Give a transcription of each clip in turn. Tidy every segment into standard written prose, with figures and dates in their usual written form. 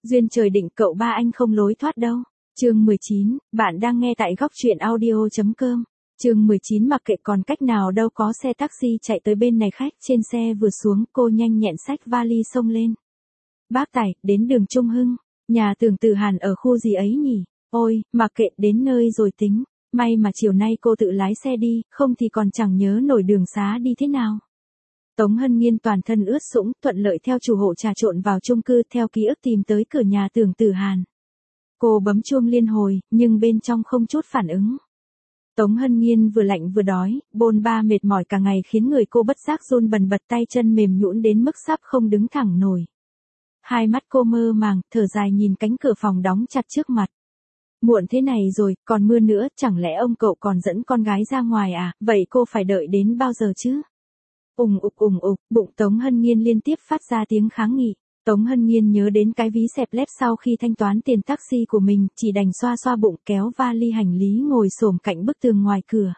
Duyên trời định cậu ba anh không lối thoát đâu. Chương 19, bạn đang nghe tại góc truyện audio.com. Chương 19 mặc kệ còn cách nào đâu có xe taxi chạy tới bên này khách trên xe vừa xuống cô nhanh nhẹn xách vali xông lên. Bác Tài, đến đường Trung Hưng, nhà Tưởng Tử Hàn ở khu gì ấy nhỉ? Ôi, mặc kệ đến nơi rồi tính, may mà chiều nay cô tự lái xe đi, không thì còn chẳng nhớ nổi đường xá đi thế nào. Tống Hân Nhiên toàn thân ướt sũng, thuận lợi theo chủ hộ trà trộn vào chung cư theo ký ức tìm tới cửa nhà Tưởng Tử Hàn. Cô bấm chuông liên hồi, nhưng bên trong không chút phản ứng. Tống Hân Nhiên vừa lạnh vừa đói, bôn ba mệt mỏi cả ngày khiến người cô bất giác run bần bật, tay chân mềm nhũn đến mức sắp không đứng thẳng nổi. Hai mắt cô mơ màng, thở dài nhìn cánh cửa phòng đóng chặt trước mặt. Muộn thế này rồi, còn mưa nữa, chẳng lẽ ông cậu còn dẫn con gái ra ngoài à, vậy cô phải đợi đến bao giờ chứ? Ùng ục, bụng Tống Hân Nhiên liên tiếp phát ra tiếng kháng nghị. Tống Hân Nhiên nhớ đến cái ví xẹp lép sau khi thanh toán tiền taxi của mình, chỉ đành xoa xoa bụng kéo vali hành lý ngồi xổm cạnh bức tường ngoài cửa.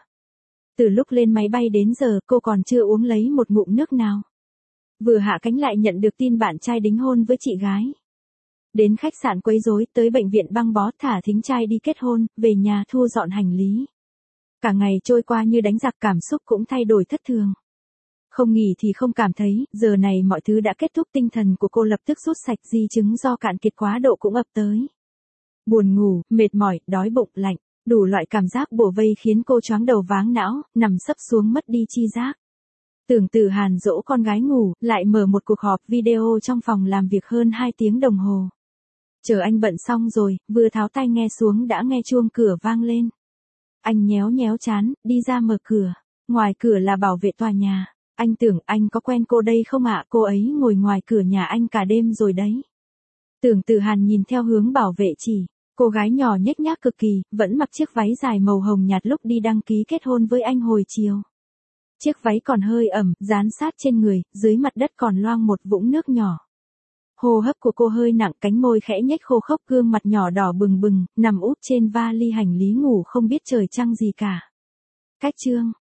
Từ lúc lên máy bay đến giờ cô còn chưa uống lấy một ngụm nước nào. Vừa hạ cánh lại nhận được tin bạn trai đính hôn với chị gái. Đến khách sạn quấy rối, tới bệnh viện băng bó, thả thính trai đi kết hôn, về nhà thu dọn hành lý. Cả ngày trôi qua như đánh giặc, cảm xúc cũng thay đổi thất thường. Không nghỉ thì không cảm thấy, giờ này mọi thứ đã kết thúc, tinh thần của cô lập tức rút sạch, di chứng do cạn kiệt quá độ cũng ập tới. Buồn ngủ, mệt mỏi, đói bụng, lạnh, đủ loại cảm giác bủa vây khiến cô choáng đầu váng não, nằm sấp xuống mất đi chi giác. Tưởng Tử Hàn dỗ con gái ngủ, lại mở một cuộc họp video trong phòng làm việc hơn 2 tiếng đồng hồ. Chờ anh bận xong rồi, vừa tháo tai nghe xuống đã nghe chuông cửa vang lên. Anh nhéo nhéo trán, đi ra mở cửa. Ngoài cửa là bảo vệ tòa nhà. Anh tưởng anh có quen cô đây không ạ? Cô ấy ngồi ngoài cửa nhà anh cả đêm rồi đấy. Tưởng Tử Hàn nhìn theo hướng bảo vệ chỉ. Cô gái nhỏ nhếch nhác cực kỳ, vẫn mặc chiếc váy dài màu hồng nhạt lúc đi đăng ký kết hôn với anh hồi chiều. Chiếc váy còn hơi ẩm, dán sát trên người, dưới mặt đất còn loang một vũng nước nhỏ. Hô hấp của cô hơi nặng, cánh môi khẽ nhếch khô khốc, gương mặt nhỏ đỏ bừng bừng, nằm úp trên vali hành lý ngủ không biết trời trăng gì cả. Cách chương